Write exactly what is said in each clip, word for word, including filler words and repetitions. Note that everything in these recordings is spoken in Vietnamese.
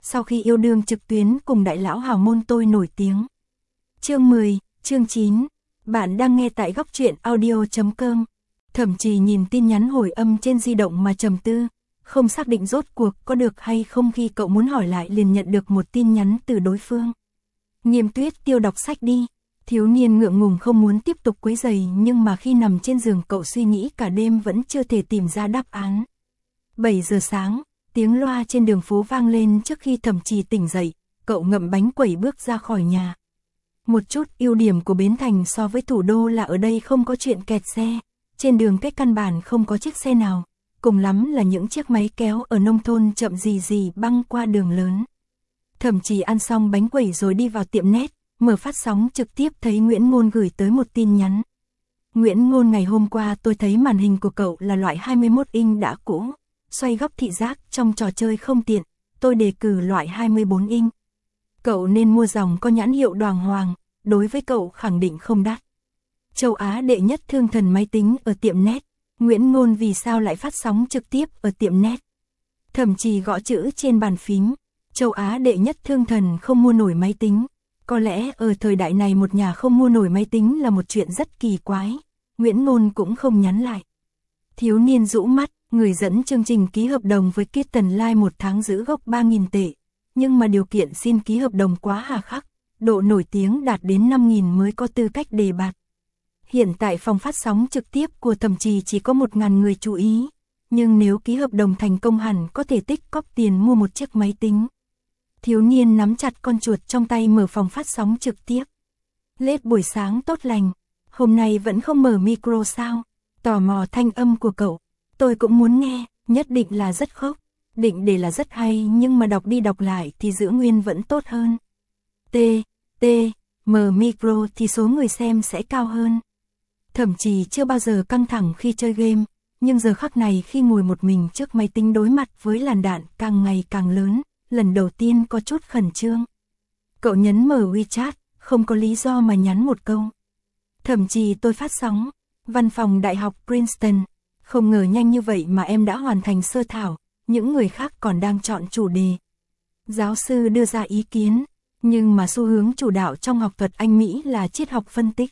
sau khi yêu đương trực tuyến cùng đại lão hào môn tôi nổi tiếng. Chương mười, chương chín. Bạn đang nghe tại góc truyện audio chấm com. Thẩm Trì nhìn tin nhắn hồi âm trên di động mà trầm tư, không xác định rốt cuộc có được hay không khi cậu muốn hỏi lại liền nhận được một tin nhắn từ đối phương. Nghiêm Tuyết Tiêu đọc sách đi. Thiếu niên ngượng ngùng không muốn tiếp tục quấy rầy, nhưng mà khi nằm trên giường cậu suy nghĩ cả đêm vẫn chưa thể tìm ra đáp án. bảy giờ sáng, tiếng loa trên đường phố vang lên trước khi Thẩm Trì tỉnh dậy, cậu ngậm bánh quẩy bước ra khỏi nhà. Một chút ưu điểm của Bến Thành so với thủ đô là ở đây không có chuyện kẹt xe, trên đường cách căn bản không có chiếc xe nào, cùng lắm là những chiếc máy kéo ở nông thôn chậm rì rì băng qua đường lớn. Thẩm Trì ăn xong bánh quẩy rồi đi vào tiệm net, mở phát sóng trực tiếp thấy Nguyễn Ngôn gửi tới một tin nhắn. Nguyễn Ngôn, ngày hôm qua tôi thấy màn hình của cậu là loại hai mươi mốt inch đã cũ, xoay góc thị giác trong trò chơi không tiện, tôi đề cử loại hai mươi bốn inch. Cậu nên mua dòng có nhãn hiệu đàng hoàng, đối với cậu khẳng định không đắt. Châu Á đệ nhất thương thần máy tính ở tiệm net. Nguyễn Ngôn vì sao lại phát sóng trực tiếp ở tiệm net? Thẩm Trì gõ chữ trên bàn phím. Châu Á đệ nhất thương thần không mua nổi máy tính. Có lẽ ở thời đại này một nhà không mua nổi máy tính là một chuyện rất kỳ quái. Nguyễn Ngôn cũng không nhắn lại. Thiếu niên rũ mắt, người dẫn chương trình ký hợp đồng với Kitten Live một tháng giữ gốc ba nghìn tệ. Nhưng mà điều kiện xin ký hợp đồng quá hà khắc, độ nổi tiếng đạt đến năm nghìn mới có tư cách đề bạt. Hiện tại phòng phát sóng trực tiếp của Thẩm Trì chỉ có một nghìn người chú ý, nhưng nếu ký hợp đồng thành công hẳn có thể tích cóp tiền mua một chiếc máy tính. Thiếu niên nắm chặt con chuột trong tay mở phòng phát sóng trực tiếp. Lết buổi sáng tốt lành, hôm nay vẫn không mở micro sao? Tò mò thanh âm của cậu, tôi cũng muốn nghe, nhất định là rất khốc, định để là rất hay nhưng mà đọc đi đọc lại thì giữ nguyên vẫn tốt hơn. T, T, mở micro thì số người xem sẽ cao hơn. Thẩm Trì chưa bao giờ căng thẳng khi chơi game, nhưng giờ khắc này khi ngồi một mình trước máy tính đối mặt với làn đạn càng ngày càng lớn, lần đầu tiên có chút khẩn trương. Cậu nhấn mở WeChat, không có lý do mà nhắn một câu. Thẩm Trì, tôi phát sóng, văn phòng Đại học Princeton, không ngờ nhanh như vậy mà em đã hoàn thành sơ thảo, những người khác còn đang chọn chủ đề. Giáo sư đưa ra ý kiến, nhưng mà xu hướng chủ đạo trong học thuật Anh Mỹ là triết học phân tích.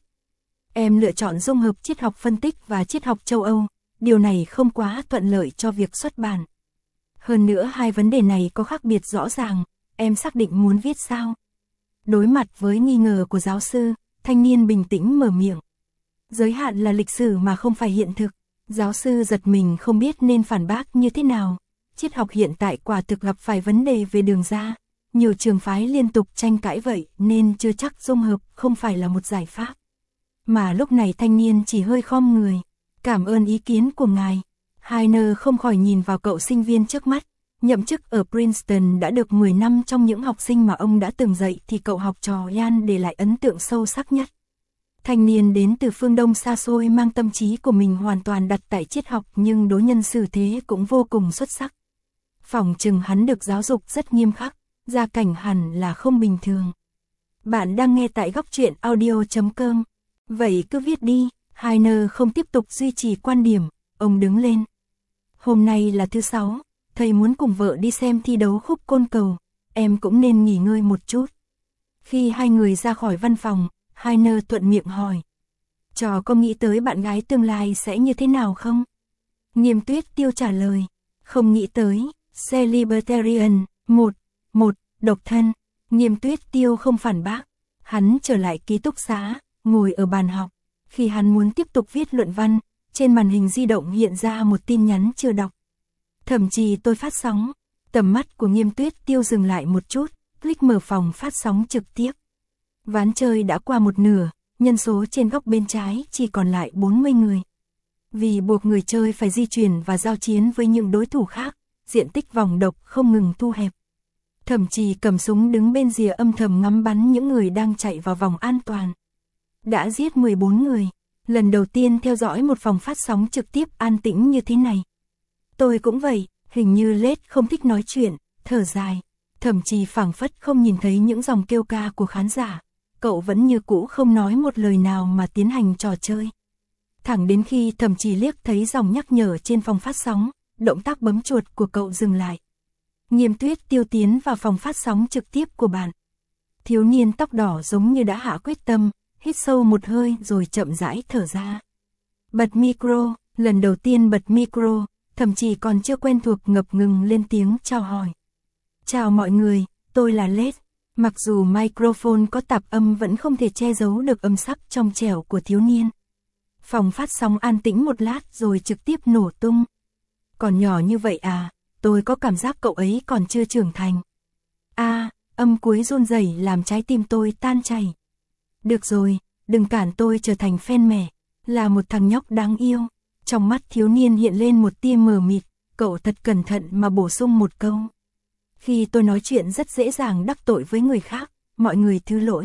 Em lựa chọn dung hợp triết học phân tích và triết học châu Âu, điều này không quá thuận lợi cho việc xuất bản. Hơn nữa hai vấn đề này có khác biệt rõ ràng, em xác định muốn viết sao? Đối mặt với nghi ngờ của giáo sư, thanh niên bình tĩnh mở miệng. Giới hạn là lịch sử mà không phải hiện thực. Giáo sư giật mình không biết nên phản bác như thế nào. Triết học hiện tại quả thực gặp phải vấn đề về đường ra. Nhiều trường phái liên tục tranh cãi vậy nên chưa chắc dung hợp không phải là một giải pháp. Mà lúc này thanh niên chỉ hơi khom người. Cảm ơn ý kiến của ngài. Heiner không khỏi nhìn vào cậu sinh viên trước mắt. Nhậm chức ở Princeton đã được mười năm, trong những học sinh mà ông đã từng dạy thì cậu học trò Ian để lại ấn tượng sâu sắc nhất. Thanh niên đến từ phương Đông xa xôi mang tâm trí của mình hoàn toàn đặt tại triết học nhưng đối nhân xử thế cũng vô cùng xuất sắc. Phỏng chừng hắn được giáo dục rất nghiêm khắc, gia cảnh hẳn là không bình thường. Bạn đang nghe tại góc truyện audio chấm com. Vậy cứ viết đi. Heiner không tiếp tục duy trì quan điểm, ông đứng lên. Hôm nay là thứ sáu, thầy muốn cùng vợ đi xem thi đấu khúc côn cầu, em cũng nên nghỉ ngơi một chút. Khi hai người ra khỏi văn phòng, Heiner thuận miệng hỏi. Trò có nghĩ tới bạn gái tương lai sẽ như thế nào không? Nghiêm Tuyết Tiêu trả lời. Không nghĩ tới, Celebrarian, một, một, độc thân. Nghiêm Tuyết Tiêu không phản bác. Hắn trở lại ký túc xá, ngồi ở bàn học. Khi hắn muốn tiếp tục viết luận văn, trên màn hình di động hiện ra một tin nhắn chưa đọc. Thẩm Trì, tôi phát sóng. Tầm mắt của Nghiêm Tuyết Tiêu dừng lại một chút, click mở phòng phát sóng trực tiếp. Ván chơi đã qua một nửa, nhân số trên góc bên trái chỉ còn lại bốn mươi người. Vì buộc người chơi phải di chuyển và giao chiến với những đối thủ khác, diện tích vòng độc không ngừng thu hẹp. Thẩm Trì cầm súng đứng bên rìa âm thầm ngắm bắn những người đang chạy vào vòng an toàn. Đã giết mười bốn người, lần đầu tiên theo dõi một phòng phát sóng trực tiếp an tĩnh như thế này. Tôi cũng vậy, hình như Lết không thích nói chuyện, thở dài. Thẩm Trì phảng phất không nhìn thấy những dòng kêu ca của khán giả. Cậu vẫn như cũ không nói một lời nào mà tiến hành trò chơi. Thẳng đến khi Thẩm Trì liếc thấy dòng nhắc nhở trên phòng phát sóng, động tác bấm chuột của cậu dừng lại. Nghiêm Tuyết Tiêu tiến vào phòng phát sóng trực tiếp của bạn. Thiếu niên tóc đỏ giống như đã hạ quyết tâm, hít sâu một hơi rồi chậm rãi thở ra. Bật micro, lần đầu tiên bật micro, thậm chí còn chưa quen thuộc ngập ngừng lên tiếng chào hỏi. Chào mọi người, tôi là Lết. Mặc dù microphone có tạp âm vẫn không thể che giấu được âm sắc trong trẻo của thiếu niên. Phòng phát sóng an tĩnh một lát rồi trực tiếp nổ tung. Còn nhỏ như vậy à, tôi có cảm giác cậu ấy còn chưa trưởng thành. A, à, âm cuối run rẩy làm trái tim tôi tan chảy. Được rồi, đừng cản tôi trở thành fan mẻ, là một thằng nhóc đáng yêu. Trong mắt thiếu niên hiện lên một tia mờ mịt, cậu thật cẩn thận mà bổ sung một câu. Khi tôi nói chuyện rất dễ dàng đắc tội với người khác, mọi người thứ lỗi.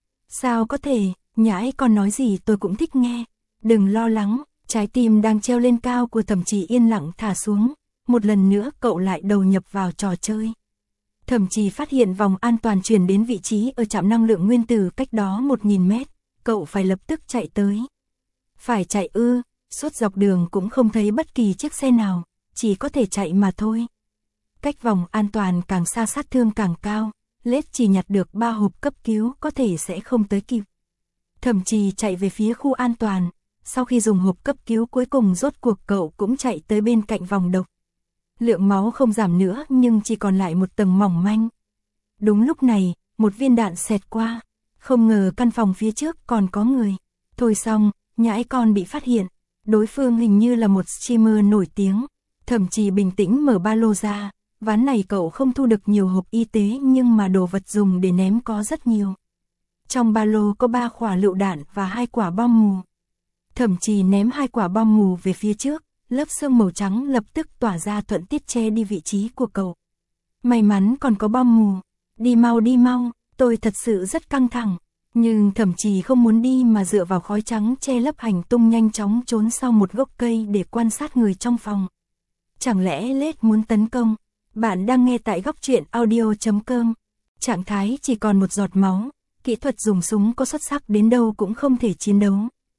Sao có thể, nhãi con nói gì tôi cũng thích nghe. Đừng lo lắng, trái tim đang treo lên cao của Thẩm Trì yên lặng thả xuống. Một lần nữa cậu lại đầu nhập vào trò chơi. Thẩm Trì phát hiện vòng an toàn truyền đến vị trí ở trạm năng lượng nguyên tử cách đó một nghìn mét. Cậu phải lập tức chạy tới. Phải chạy ư, suốt dọc đường cũng không thấy bất kỳ chiếc xe nào, chỉ có thể chạy mà thôi. Cách vòng an toàn càng xa sát thương càng cao, Lết chỉ nhặt được ba hộp cấp cứu có thể sẽ không tới kịp. Thẩm Trì chạy về phía khu an toàn, sau khi dùng hộp cấp cứu cuối cùng rốt cuộc cậu cũng chạy tới bên cạnh vòng độc. Lượng máu không giảm nữa nhưng chỉ còn lại một tầng mỏng manh. Đúng lúc này, một viên đạn xẹt qua, không ngờ căn phòng phía trước còn có người. Thôi xong, nhãi con bị phát hiện, đối phương hình như là một streamer nổi tiếng. Thẩm Trì bình tĩnh mở ba lô ra, ván này cậu không thu được nhiều hộp y tế nhưng mà đồ vật dùng để ném có rất nhiều. Trong ba lô có ba quả lựu đạn và hai quả bom mù. Thẩm Trì ném hai quả bom mù về phía trước, lớp sương màu trắng lập tức tỏa ra thuận tiết che đi vị trí của cậu. May mắn còn có bom mù, đi mau đi mau, tôi thật sự rất căng thẳng. Nhưng Thẩm Trì không muốn đi mà dựa vào khói trắng che lấp hành tung nhanh chóng trốn sau một gốc cây để quan sát người trong phòng. Chẳng lẽ Lết muốn tấn công? Bạn đang nghe tại góc truyện audio chấm com. Trạng thái chỉ còn một giọt máu, kỹ thuật dùng súng có xuất sắc đến đâu cũng không thể chiến đấu.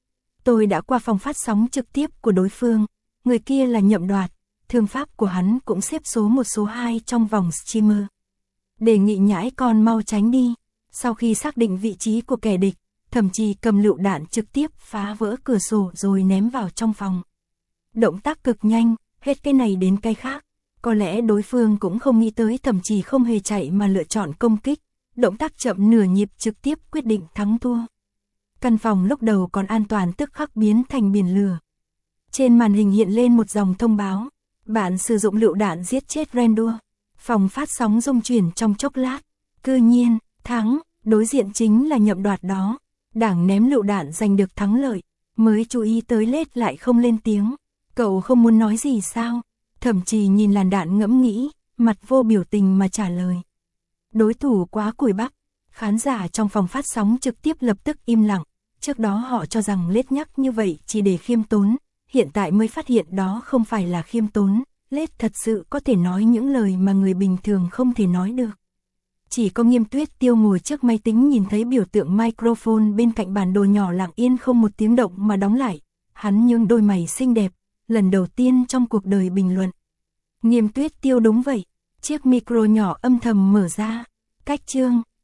Tôi đã qua phòng phát sóng trực tiếp của đối phương, người kia là Nhậm Đoạt, thương pháp của hắn cũng xếp số một số hai trong vòng streamer. Đề nghị nhãi con mau tránh đi. Sau khi xác định vị trí của kẻ địch, Thẩm Trì cầm lựu đạn trực tiếp phá vỡ cửa sổ rồi ném vào trong phòng. Động tác cực nhanh, hết cái này đến cái khác. Có lẽ đối phương cũng không nghĩ tới Thẩm Trì không hề chạy mà lựa chọn công kích. Động tác chậm nửa nhịp trực tiếp quyết định thắng thua. Căn phòng lúc đầu còn an toàn tức khắc biến thành biển lửa. Trên màn hình hiện lên một dòng thông báo. Bạn sử dụng lựu đạn giết chết Rendua. Phòng phát sóng rung chuyển trong chốc lát. Cư nhiên, thắng, đối diện chính là Nhậm Đoạt đó. Đảng ném lựu đạn giành được thắng lợi. Mới chú ý tới Lết lại không lên tiếng. Cậu không muốn nói gì sao? Thẩm Trì nhìn làn đạn ngẫm nghĩ, mặt vô biểu tình mà trả lời. Đối thủ quá cùi bắp. Khán giả trong phòng phát sóng trực tiếp lập tức im lặng. Trước đó họ cho rằng Lết nhắc như vậy chỉ để khiêm tốn. Hiện tại mới phát hiện đó không phải là khiêm tốn. Lết thật sự có thể nói những lời mà người bình thường không thể nói được. Chỉ có Nghiêm Tuyết Tiêu ngồi trước máy tính nhìn thấy biểu tượng microphone bên cạnh bản đồ nhỏ lặng yên không một tiếng động mà đóng lại. Hắn nhướng đôi mày xinh đẹp, lần đầu tiên trong cuộc đời bình luận. Nghiêm Tuyết Tiêu đúng vậy, chiếc micro nhỏ âm thầm mở ra. Cách chương,